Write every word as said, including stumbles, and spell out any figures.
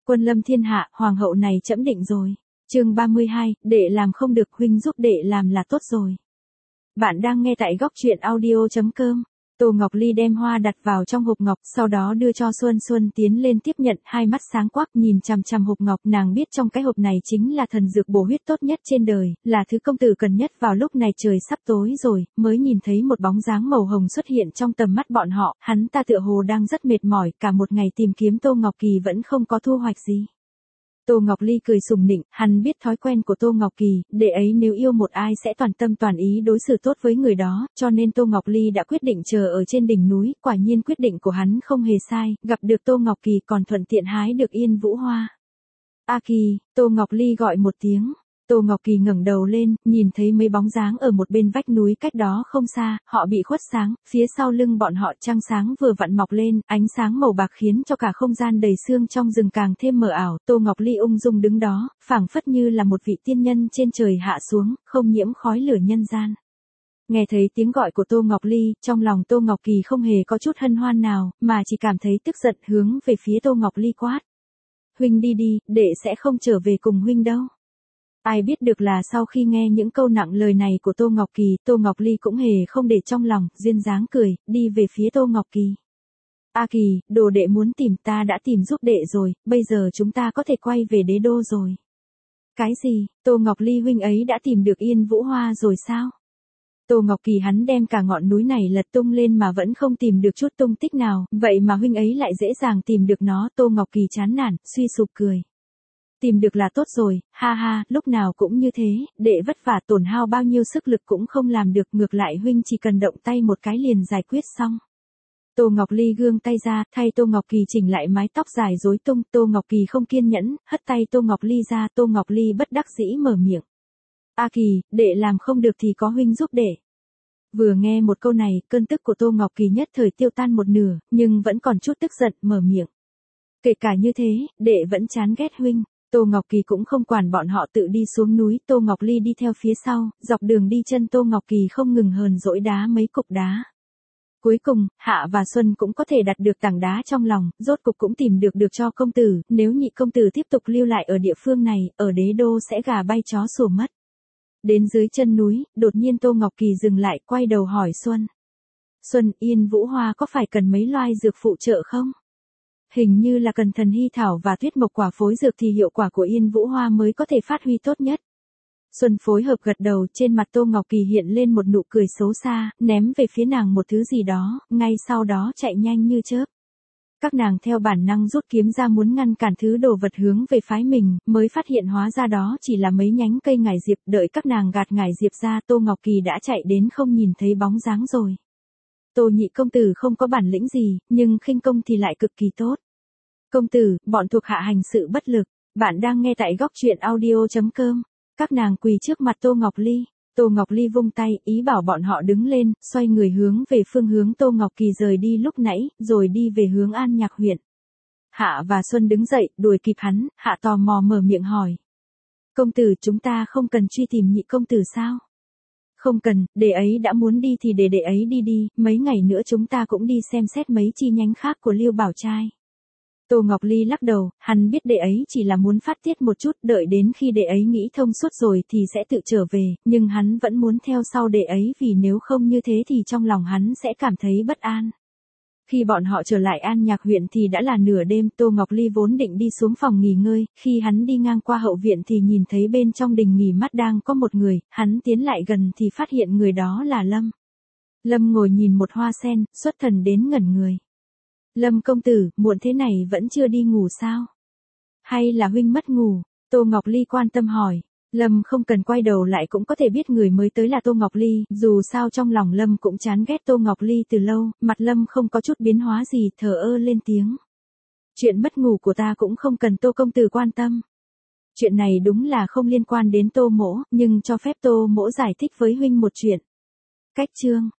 Quân lâm thiên hạ, hoàng hậu này trẫm định rồi. Chương ba mươi hai, đệ làm không được, huynh giúp đệ làm là tốt rồi. Bạn đang nghe tại góc truyện audio chấm com. Tô Ngọc Ly đem hoa đặt vào trong hộp ngọc, sau đó đưa cho Xuân. Xuân tiến lên tiếp nhận, hai mắt sáng quắc nhìn chằm chằm hộp ngọc, nàng biết trong cái hộp này chính là thần dược bổ huyết tốt nhất trên đời, là thứ công tử cần nhất vào lúc này trời sắp tối rồi, mới nhìn thấy một bóng dáng màu hồng xuất hiện trong tầm mắt bọn họ, hắn ta tựa hồ đang rất mệt mỏi, cả một ngày tìm kiếm Tô Ngọc Kỳ vẫn không có thu hoạch gì. Tô Ngọc Ly cười sùng nịnh, hắn biết thói quen của Tô Ngọc Kỳ, đệ ấy nếu yêu một ai sẽ toàn tâm toàn ý đối xử tốt với người đó, cho nên Tô Ngọc Ly đã quyết định chờ ở trên đỉnh núi, quả nhiên quyết định của hắn không hề sai, gặp được Tô Ngọc Kỳ còn thuận tiện hái được Yên Vũ Hoa. A Kỳ, Tô Ngọc Ly gọi một tiếng. Tô Ngọc Kỳ ngẩng đầu lên, nhìn thấy mấy bóng dáng ở một bên vách núi cách đó không xa, họ bị khuất sáng, phía sau lưng bọn họ trăng sáng vừa vặn mọc lên, ánh sáng màu bạc khiến cho cả không gian đầy sương trong rừng càng thêm mờ ảo. Tô Ngọc Ly ung dung đứng đó, phảng phất như là một vị tiên nhân trên trời hạ xuống, không nhiễm khói lửa nhân gian. Nghe thấy tiếng gọi của Tô Ngọc Ly, trong lòng Tô Ngọc Kỳ không hề có chút hân hoan nào, mà chỉ cảm thấy tức giận hướng về phía Tô Ngọc Ly quát. Huynh đi đi, đệ sẽ không trở về cùng huynh đâu. Ai biết được là sau khi nghe những câu nặng lời này của Tô Ngọc Kỳ, Tô Ngọc Ly cũng hề không để trong lòng, duyên dáng cười, đi về phía Tô Ngọc Kỳ. A Kỳ, đồ đệ muốn tìm ta đã tìm giúp đệ rồi, bây giờ chúng ta có thể quay về đế đô rồi. Cái gì, Tô Ngọc Ly huynh ấy đã tìm được Yên Vũ Hoa rồi sao? Tô Ngọc Kỳ hắn đem cả ngọn núi này lật tung lên mà vẫn không tìm được chút tung tích nào, vậy mà huynh ấy lại dễ dàng tìm được nó. Tô Ngọc Kỳ chán nản, suy sụp cười. Tìm được là tốt rồi, ha ha, lúc nào cũng như thế, đệ vất vả tổn hao bao nhiêu sức lực cũng không làm được, ngược lại huynh chỉ cần động tay một cái liền giải quyết xong. Tô Ngọc Ly gương tay ra, thay Tô Ngọc Kỳ chỉnh lại mái tóc dài rối tung, Tô Ngọc Kỳ không kiên nhẫn, hất tay Tô Ngọc Ly ra, Tô Ngọc Ly bất đắc dĩ mở miệng. A Kỳ, đệ làm không được thì có huynh giúp đệ. Vừa nghe một câu này, cơn tức của Tô Ngọc Kỳ nhất thời tiêu tan một nửa, nhưng vẫn còn chút tức giận, mở miệng. Kể cả như thế, đệ vẫn chán ghét huynh. Tô Ngọc Kỳ cũng không quản bọn họ tự đi xuống núi, Tô Ngọc Ly đi theo phía sau, dọc đường đi chân Tô Ngọc Kỳ không ngừng hờn dỗi đá mấy cục đá. Cuối cùng, Hạ và Xuân cũng có thể đặt được tảng đá trong lòng, rốt cục cũng tìm được được cho công tử, nếu nhị công tử tiếp tục lưu lại ở địa phương này, ở đế đô sẽ gà bay chó sủa mất. Đến dưới chân núi, đột nhiên Tô Ngọc Kỳ dừng lại, quay đầu hỏi Xuân. Xuân, Yên Vũ Hoa có phải cần mấy loài dược phụ trợ không? Hình như là cần thần hy thảo và tuyết mộc quả phối dược thì hiệu quả của Yên Vũ Hoa mới có thể phát huy tốt nhất. Xuân phối hợp gật đầu, trên mặt Tô Ngọc Kỳ hiện lên một nụ cười xấu xa, ném về phía nàng một thứ gì đó, ngay sau đó chạy nhanh như chớp. Các nàng theo bản năng rút kiếm ra muốn ngăn cản thứ đồ vật hướng về phái mình, mới phát hiện hóa ra đó chỉ là mấy nhánh cây ngải diệp, đợi các nàng gạt ngải diệp ra Tô Ngọc Kỳ đã chạy đến không nhìn thấy bóng dáng rồi. Tô nhị công tử không có bản lĩnh gì, nhưng khinh công thì lại cực kỳ tốt. Công tử, bọn thuộc hạ hành sự bất lực, bạn đang nghe tại góc truyện audio chấm com. Các nàng quỳ trước mặt Tô Ngọc Ly, Tô Ngọc Ly vung tay, ý bảo bọn họ đứng lên, xoay người hướng về phương hướng Tô Ngọc Kỳ rời đi lúc nãy, rồi đi về hướng An Nhạc huyện. Hạ và Xuân đứng dậy, đuổi kịp hắn, Hạ tò mò mở miệng hỏi. Công tử, chúng ta không cần truy tìm nhị công tử sao? Không cần, đệ ấy đã muốn đi thì để đệ ấy đi đi, mấy ngày nữa chúng ta cũng đi xem xét mấy chi nhánh khác của Lưu Bảo Trai. Tô Ngọc Ly lắc đầu, hắn biết đệ ấy chỉ là muốn phát tiết một chút, đợi đến khi đệ ấy nghĩ thông suốt rồi thì sẽ tự trở về, nhưng hắn vẫn muốn theo sau đệ ấy vì nếu không như thế thì trong lòng hắn sẽ cảm thấy bất an. Khi bọn họ trở lại An Nhạc huyện thì đã là nửa đêm, Tô Ngọc Ly vốn định đi xuống phòng nghỉ ngơi, khi hắn đi ngang qua hậu viện thì nhìn thấy bên trong đình nghỉ mát đang có một người, hắn tiến lại gần thì phát hiện người đó là Lâm. Lâm ngồi nhìn một hoa sen, xuất thần đến ngẩn người. Lâm công tử, muộn thế này vẫn chưa đi ngủ sao? Hay là huynh mất ngủ? Tô Ngọc Ly quan tâm hỏi. Lâm không cần quay đầu lại cũng có thể biết người mới tới là Tô Ngọc Ly, dù sao trong lòng Lâm cũng chán ghét Tô Ngọc Ly từ lâu, mặt Lâm không có chút biến hóa gì, thờ ơ lên tiếng. Chuyện mất ngủ của ta cũng không cần Tô công tử quan tâm. Chuyện này đúng là không liên quan đến Tô mỗ, nhưng cho phép Tô mỗ giải thích với huynh một chuyện. Cách chương,